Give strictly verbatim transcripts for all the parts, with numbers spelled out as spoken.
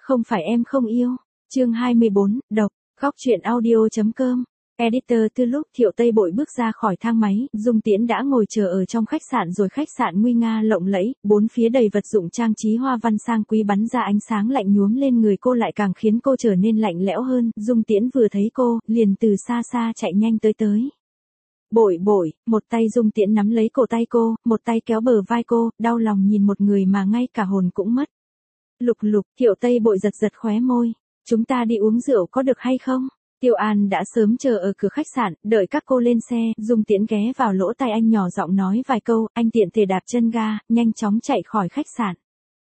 Không phải em không yêu. Chương hai mươi bốn, độc, góc truyện audio.com. Editor. Từ lúc Thiệu Tây Bội bước ra khỏi thang máy, Dung Tiễn đã ngồi chờ ở trong khách sạn rồi. Khách sạn nguy nga lộng lẫy, bốn phía đầy vật dụng trang trí hoa văn sang quý, bắn ra ánh sáng lạnh nhuốm lên người cô lại càng khiến cô trở nên lạnh lẽo hơn. Dung Tiễn vừa thấy cô, liền từ xa xa chạy nhanh tới tới. Bội Bội, một tay Dung Tiễn nắm lấy cổ tay cô, một tay kéo bờ vai cô, đau lòng nhìn một người mà ngay cả hồn cũng mất. Lục Lục, Thiệu Tây Bội giật giật khóe môi. Chúng ta đi uống rượu có được hay không? Tiêu An đã sớm chờ ở cửa khách sạn, đợi các cô lên xe. Dung Tiễn ghé vào lỗ tai anh nhỏ giọng nói vài câu, anh tiện thể đạp chân ga, nhanh chóng chạy khỏi khách sạn.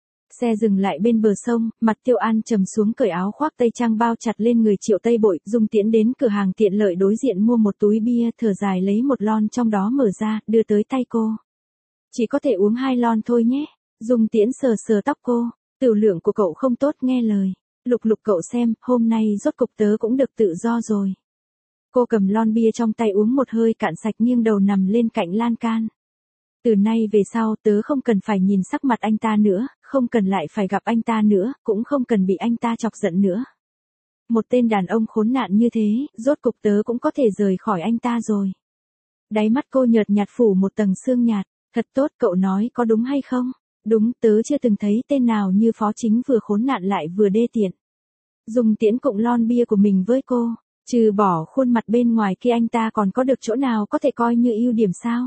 Xe dừng lại bên bờ sông, mặt Tiêu An trầm xuống cởi áo khoác tây trang bao chặt lên người Thiệu Tây Bội. Dung Tiễn đến cửa hàng tiện lợi đối diện mua một túi bia, thở dài lấy một lon trong đó mở ra, đưa tới tay cô. Chỉ có thể uống hai lon thôi nhé. Dung Tiễn sờ sờ tóc cô, tiểu lượng của cậu không tốt nghe lời. Lục Lục cậu xem, hôm nay rốt cục tớ cũng được tự do rồi. Cô cầm lon bia trong tay uống một hơi cạn sạch, nghiêng đầu nằm lên cạnh lan can. Từ nay về sau tớ không cần phải nhìn sắc mặt anh ta nữa, không cần lại phải gặp anh ta nữa, cũng không cần bị anh ta chọc giận nữa. Một tên đàn ông khốn nạn như thế, rốt cục tớ cũng có thể rời khỏi anh ta rồi. Đáy mắt cô nhợt nhạt phủ một tầng sương nhạt. Thật tốt, cậu nói có đúng hay không? Đúng, tớ chưa từng thấy tên nào như Phó Chính vừa khốn nạn lại vừa đê tiện. Dung Tiễn cụng lon bia của mình với cô, trừ bỏ khuôn mặt bên ngoài kia anh ta còn có được chỗ nào có thể coi như ưu điểm sao?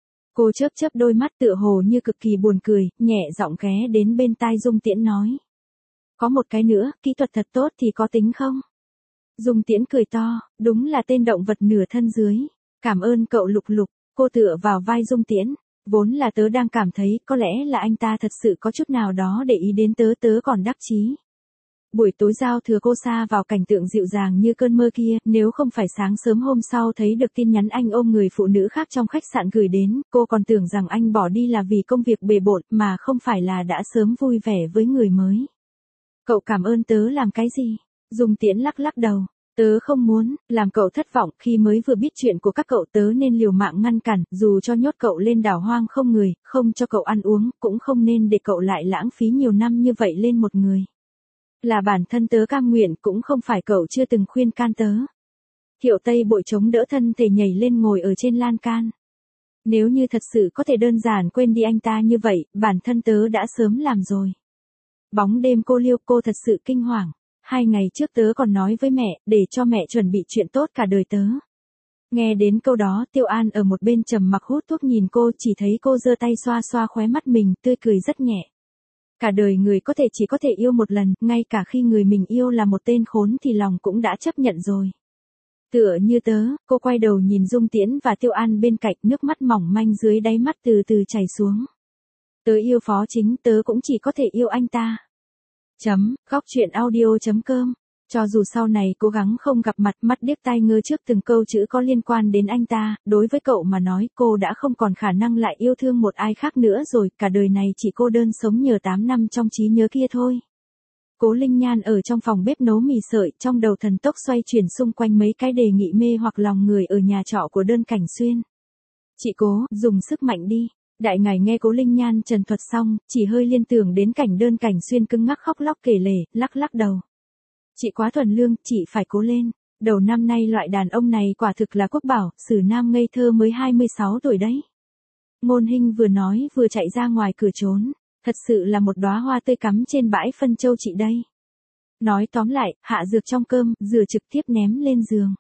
Cô chớp chớp đôi mắt tựa hồ như cực kỳ buồn cười, nhẹ giọng ghé đến bên tai Dung Tiễn nói. Có một cái nữa, kỹ thuật thật tốt thì có tính không? Dung Tiễn cười to, đúng là tên động vật nửa thân dưới. Cảm ơn cậu Lục Lục, cô tựa vào vai Dung Tiễn. Vốn là tớ đang cảm thấy có lẽ là anh ta thật sự có chút nào đó để ý đến tớ, tớ còn đắc chí. Buổi tối giao thừa cô sa vào cảnh tượng dịu dàng như cơn mơ kia, nếu không phải sáng sớm hôm sau thấy được tin nhắn anh ôm người phụ nữ khác trong khách sạn gửi đến, cô còn tưởng rằng anh bỏ đi là vì công việc bề bộn mà không phải là đã sớm vui vẻ với người mới. Cậu cảm ơn tớ làm cái gì? Dung Tiễn lắc lắc đầu. Tớ không muốn làm cậu thất vọng, khi mới vừa biết chuyện của các cậu tớ nên liều mạng ngăn cản, dù cho nhốt cậu lên đảo hoang không người, không cho cậu ăn uống, cũng không nên để cậu lại lãng phí nhiều năm như vậy lên một người. Là bản thân tớ cam nguyện, cũng không phải cậu chưa từng khuyên can tớ. Thiệu Tây Bội chống đỡ thân thể nhảy lên ngồi ở trên lan can. Nếu như thật sự có thể đơn giản quên đi anh ta như vậy, bản thân tớ đã sớm làm rồi. Bóng đêm cô liêu, cô thật sự kinh hoàng. Hai ngày trước tớ còn nói với mẹ, để cho mẹ chuẩn bị chuyện tốt cả đời tớ. Nghe đến câu đó, Tiêu An ở một bên trầm mặc hút thuốc nhìn cô, chỉ thấy cô giơ tay xoa xoa khóe mắt mình, tươi cười rất nhẹ. Cả đời người có thể chỉ có thể yêu một lần, ngay cả khi người mình yêu là một tên khốn thì lòng cũng đã chấp nhận rồi. Tựa như tớ, cô quay đầu nhìn Dung Tiễn và Tiêu An bên cạnh, nước mắt mỏng manh dưới đáy mắt từ từ chảy xuống. Tớ yêu Phó Chính, tớ cũng chỉ có thể yêu anh ta. Chấm, góc truyện audio.com. Cho dù sau này cố gắng không gặp mặt, mắt điếc tai ngơ trước từng câu chữ có liên quan đến anh ta, đối với cậu mà nói cô đã không còn khả năng lại yêu thương một ai khác nữa rồi, cả đời này chỉ cô đơn sống nhờ tám năm trong trí nhớ kia thôi. Cố Linh Nhan ở trong phòng bếp nấu mì sợi, trong đầu thần tốc xoay chuyển xung quanh mấy cái đề nghị mê hoặc lòng người ở nhà trọ của Đơn Cảnh Xuyên. Chị Cố, dùng sức mạnh đi. Đại ngài nghe Cố Linh Nhan trần thuật xong, chỉ hơi liên tưởng đến cảnh Đơn Cảnh Xuyên cứng ngắc khóc lóc kể lể, lắc lắc đầu. Chị quá thuần lương, chị phải cố lên. Đầu năm nay loại đàn ông này quả thực là quốc bảo, Sử Nam ngây thơ mới hai mươi sáu tuổi đấy. Ngôn Hinh vừa nói vừa chạy ra ngoài cửa trốn. Thật sự là một đóa hoa tươi cắm trên bãi phân châu chị đây. Nói tóm lại, hạ dược trong cơm, rửa trực tiếp ném lên giường.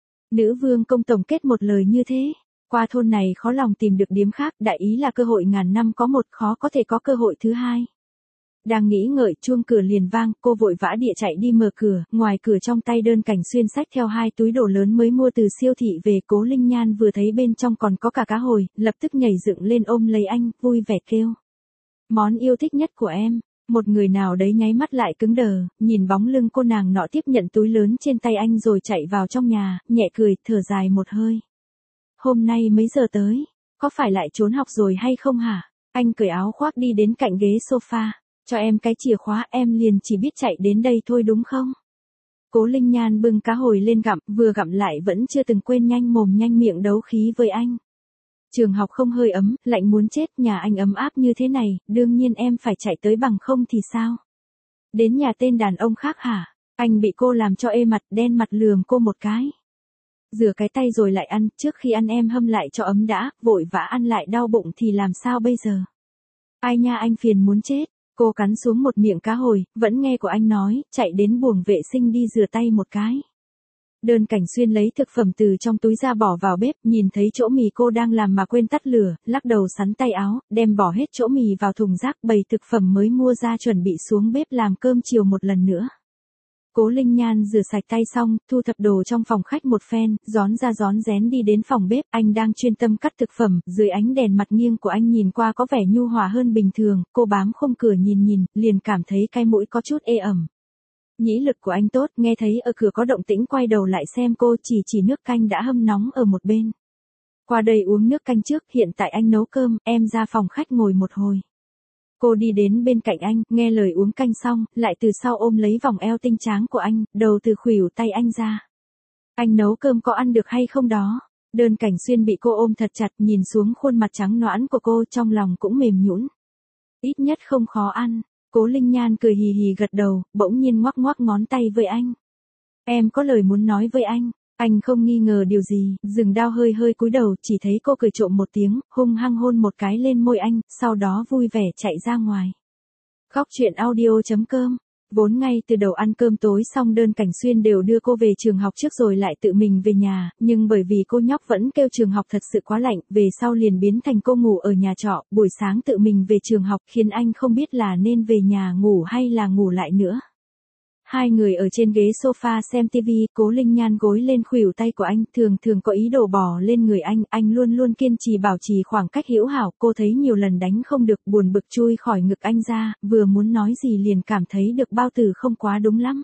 Nữ vương công tổng kết một lời như thế. Qua thôn này khó lòng tìm được điếm khác, đại ý là cơ hội ngàn năm có một, khó có thể có cơ hội thứ hai. Đang nghĩ ngợi, chuông cửa liền vang, cô vội vã địa chạy đi mở cửa, ngoài cửa trong tay Đơn Cảnh Xuyên xách theo hai túi đồ lớn mới mua từ siêu thị về. Cố Linh Nhan vừa thấy bên trong còn có cả cá hồi, lập tức nhảy dựng lên ôm lấy anh, vui vẻ kêu. Món yêu thích nhất của em. Một người nào đấy nháy mắt lại cứng đờ, nhìn bóng lưng cô nàng nọ tiếp nhận túi lớn trên tay anh rồi chạy vào trong nhà, nhẹ cười, thở dài một hơi. Hôm nay mấy giờ tới? Có phải lại trốn học rồi hay không hả? Anh cởi áo khoác đi đến cạnh ghế sofa. Cho em cái chìa khóa, em liền chỉ biết chạy đến đây thôi đúng không? Cố Linh Nhan bưng cá hồi lên gặm, vừa gặm lại vẫn chưa từng quên nhanh mồm nhanh miệng đấu khí với anh. Trường học không hơi ấm, lạnh muốn chết, nhà anh ấm áp như thế này, đương nhiên em phải chạy tới bằng không thì sao? Đến nhà tên đàn ông khác hả? Anh bị cô làm cho ê mặt, đen mặt lườm cô một cái. Rửa cái tay rồi lại ăn, trước khi ăn em hâm lại cho ấm đã, vội vã ăn lại đau bụng thì làm sao bây giờ? Ai nha, anh phiền muốn chết. Cô cắn xuống một miệng cá hồi, vẫn nghe của anh nói, chạy đến buồng vệ sinh đi rửa tay một cái. Đơn Cảnh Xuyên lấy thực phẩm từ trong túi ra bỏ vào bếp, nhìn thấy chỗ mì cô đang làm mà quên tắt lửa, lắc đầu sắn tay áo, đem bỏ hết chỗ mì vào thùng rác, bày thực phẩm mới mua ra chuẩn bị xuống bếp làm cơm chiều một lần nữa. Cố Linh Nhan rửa sạch tay xong, thu thập đồ trong phòng khách một phen, rón ra rón rén đi đến phòng bếp, anh đang chuyên tâm cắt thực phẩm, dưới ánh đèn mặt nghiêng của anh nhìn qua có vẻ nhu hòa hơn bình thường, cô bám khung cửa nhìn nhìn, liền cảm thấy cái mũi có chút ê ẩm. Nhĩ lực của anh tốt, nghe thấy ở cửa có động tĩnh quay đầu lại xem cô, chỉ chỉ nước canh đã hâm nóng ở một bên. Qua đây uống nước canh trước, hiện tại anh nấu cơm, em ra phòng khách ngồi một hồi. Cô đi đến bên cạnh anh, nghe lời uống canh xong, lại từ sau ôm lấy vòng eo tinh tráng của anh, đầu từ khuỷu tay anh ra. Anh nấu cơm có ăn được hay không đó? Đơn Cảnh Xuyên bị cô ôm thật chặt, nhìn xuống khuôn mặt trắng nõn của cô, trong lòng cũng mềm nhũn. Ít nhất không khó ăn. Cố Linh Nhan cười hì hì gật đầu, bỗng nhiên ngoắc ngoắc ngón tay với anh. Em có lời muốn nói với anh. Anh không nghi ngờ điều gì, dừng đao hơi hơi cúi đầu, chỉ thấy cô cười trộm một tiếng, hung hăng hôn một cái lên môi anh, sau đó vui vẻ chạy ra ngoài. Góc truyện audio chấm com. Vốn ngay từ đầu ăn cơm tối xong Đơn Cảnh Xuyên đều đưa cô về trường học trước rồi lại tự mình về nhà, nhưng bởi vì cô nhóc vẫn kêu trường học thật sự quá lạnh, về sau liền biến thành cô ngủ ở nhà trọ, buổi sáng tự mình về trường học khiến anh không biết là nên về nhà ngủ hay là ngủ lại nữa. Hai người ở trên ghế sofa xem tivi, Cố Linh Nhan gối lên khuỷu tay của anh, thường thường có ý đồ bò lên người anh, anh luôn luôn kiên trì bảo trì khoảng cách hữu hảo, cô thấy nhiều lần đánh không được, buồn bực chui khỏi ngực anh ra, vừa muốn nói gì liền cảm thấy được bao tử không quá đúng lắm.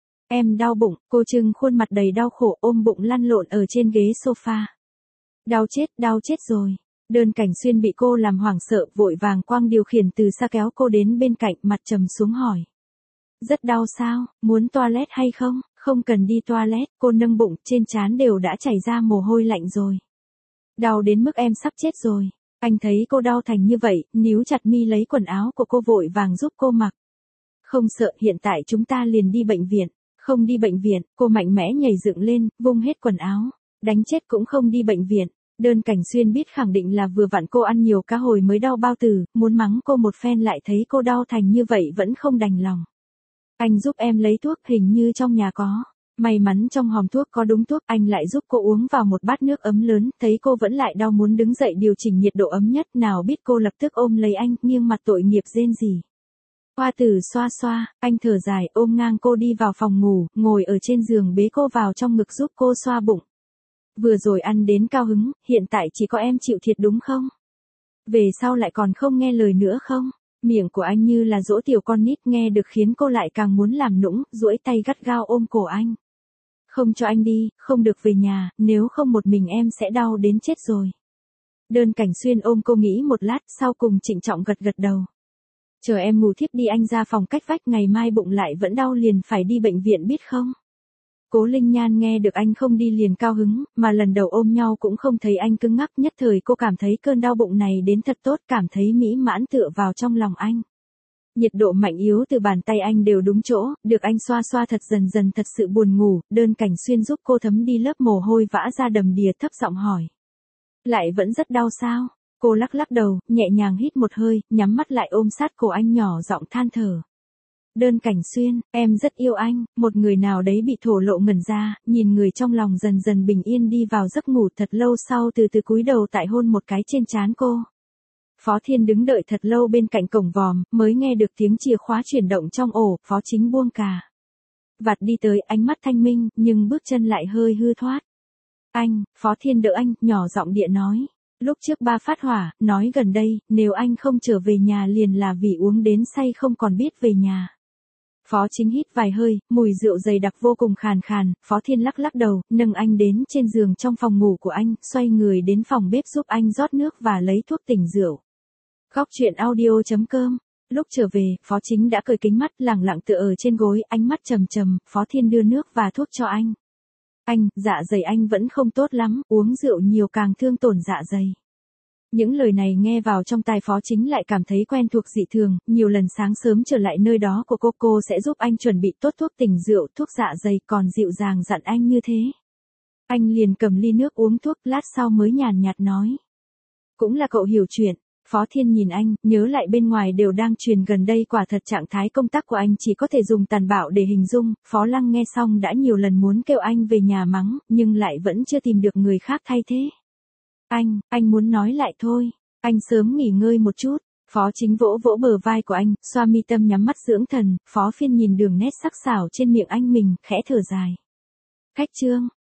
Em đau bụng, cô trưng khuôn mặt đầy đau khổ ôm bụng lăn lộn ở trên ghế sofa. Đau chết, đau chết rồi. Đơn Cảnh Xuyên bị cô làm hoảng sợ, vội vàng quang điều khiển từ xa kéo cô đến bên cạnh, mặt trầm xuống hỏi. Rất đau sao, muốn toilet hay không? Không cần đi toilet, cô nâng bụng, trên trán đều đã chảy ra mồ hôi lạnh rồi. Đau đến mức em sắp chết rồi. Anh thấy cô đau thành như vậy, níu chặt mi lấy quần áo của cô vội vàng giúp cô mặc. Không sợ, hiện tại chúng ta liền đi bệnh viện. Không đi bệnh viện, cô mạnh mẽ nhảy dựng lên, vung hết quần áo. Đánh chết cũng không đi bệnh viện. Đơn Cảnh Xuyên biết khẳng định là vừa vặn cô ăn nhiều cá hồi mới đau bao tử, muốn mắng cô một phen lại thấy cô đau thành như vậy vẫn không đành lòng. Anh giúp em lấy thuốc, hình như trong nhà có. May mắn trong hòm thuốc có đúng thuốc, anh lại giúp cô uống vào một bát nước ấm lớn, thấy cô vẫn lại đau muốn đứng dậy điều chỉnh nhiệt độ ấm nhất, nào biết cô lập tức ôm lấy anh, nghiêng mặt tội nghiệp rên rỉ. Hoa Tử xoa xoa, anh thở dài, ôm ngang cô đi vào phòng ngủ, ngồi ở trên giường bế cô vào trong ngực giúp cô xoa bụng. Vừa rồi ăn đến cao hứng, hiện tại chỉ có em chịu thiệt đúng không? Về sau lại còn không nghe lời nữa không? Miệng của anh như là dỗ tiểu con nít, nghe được khiến cô lại càng muốn làm nũng, duỗi tay gắt gao ôm cổ anh. Không cho anh đi, không được về nhà, nếu không một mình em sẽ đau đến chết rồi. Đơn Cảnh Xuyên ôm cô nghĩ một lát, sau cùng trịnh trọng gật gật đầu. Chờ em ngủ thiếp đi, anh ra phòng cách vách, ngày mai bụng lại vẫn đau liền phải đi bệnh viện biết không? Cố Linh Nhan nghe được anh không đi liền cao hứng, mà lần đầu ôm nhau cũng không thấy anh cứng ngắc, nhất thời cô cảm thấy cơn đau bụng này đến thật tốt, cảm thấy mỹ mãn tựa vào trong lòng anh. Nhiệt độ mạnh yếu từ bàn tay anh đều đúng chỗ, được anh xoa xoa thật dần dần thật sự buồn ngủ, Đơn Cảnh Xuyên giúp cô thấm đi lớp mồ hôi vã ra đầm đìa, thấp giọng hỏi. Lại vẫn rất đau sao? Cô lắc lắc đầu, nhẹ nhàng hít một hơi, nhắm mắt lại ôm sát cổ anh nhỏ giọng than thở. Đơn Cảnh Xuyên, em rất yêu anh, một người nào đấy bị thổ lộ ngẩn ra, nhìn người trong lòng dần dần bình yên đi vào giấc ngủ, thật lâu sau từ từ cúi đầu tại hôn một cái trên trán cô. Phó Thiên đứng đợi thật lâu bên cạnh cổng vòm, mới nghe được tiếng chìa khóa chuyển động trong ổ, Phó Chính buông cà vạt đi tới, ánh mắt thanh minh, nhưng bước chân lại hơi hư thoát. Anh, Phó Thiên đỡ anh, nhỏ giọng địa nói. Lúc trước ba phát hỏa, nói gần đây, nếu anh không trở về nhà liền là vì uống đến say không còn biết về nhà. Phó Chính hít vài hơi, mùi rượu dày đặc vô cùng khàn khàn, Phó Thiên lắc lắc đầu, nâng anh đến trên giường trong phòng ngủ của anh, xoay người đến phòng bếp giúp anh rót nước và lấy thuốc tỉnh rượu. Góc truyện audio chấm com. Lúc trở về, Phó Chính đã cởi kính mắt, lẳng lặng tựa ở trên gối, ánh mắt trầm trầm, Phó Thiên đưa nước và thuốc cho anh. Anh, dạ dày anh vẫn không tốt lắm, uống rượu nhiều càng thương tổn dạ dày. Những lời này nghe vào trong tai Phó Chính lại cảm thấy quen thuộc dị thường, nhiều lần sáng sớm trở lại nơi đó của cô cô sẽ giúp anh chuẩn bị tốt thuốc tỉnh rượu, thuốc dạ dày còn dịu dàng dặn anh như thế. Anh liền cầm ly nước uống thuốc, lát sau mới nhàn nhạt nói. Cũng là cậu hiểu chuyện. Phó Thiên nhìn anh, nhớ lại bên ngoài đều đang truyền gần đây quả thật trạng thái công tác của anh chỉ có thể dùng tàn bạo để hình dung. Phó Lăng nghe xong đã nhiều lần muốn kêu anh về nhà mắng, nhưng lại vẫn chưa tìm được người khác thay thế. Anh, anh muốn nói lại thôi. Anh sớm nghỉ ngơi một chút. Phó Chính vỗ vỗ bờ vai của anh, xoa mi tâm nhắm mắt dưỡng thần. Phó Phiên nhìn đường nét sắc sảo trên miệng anh mình, khẽ thở dài. Khách Trương,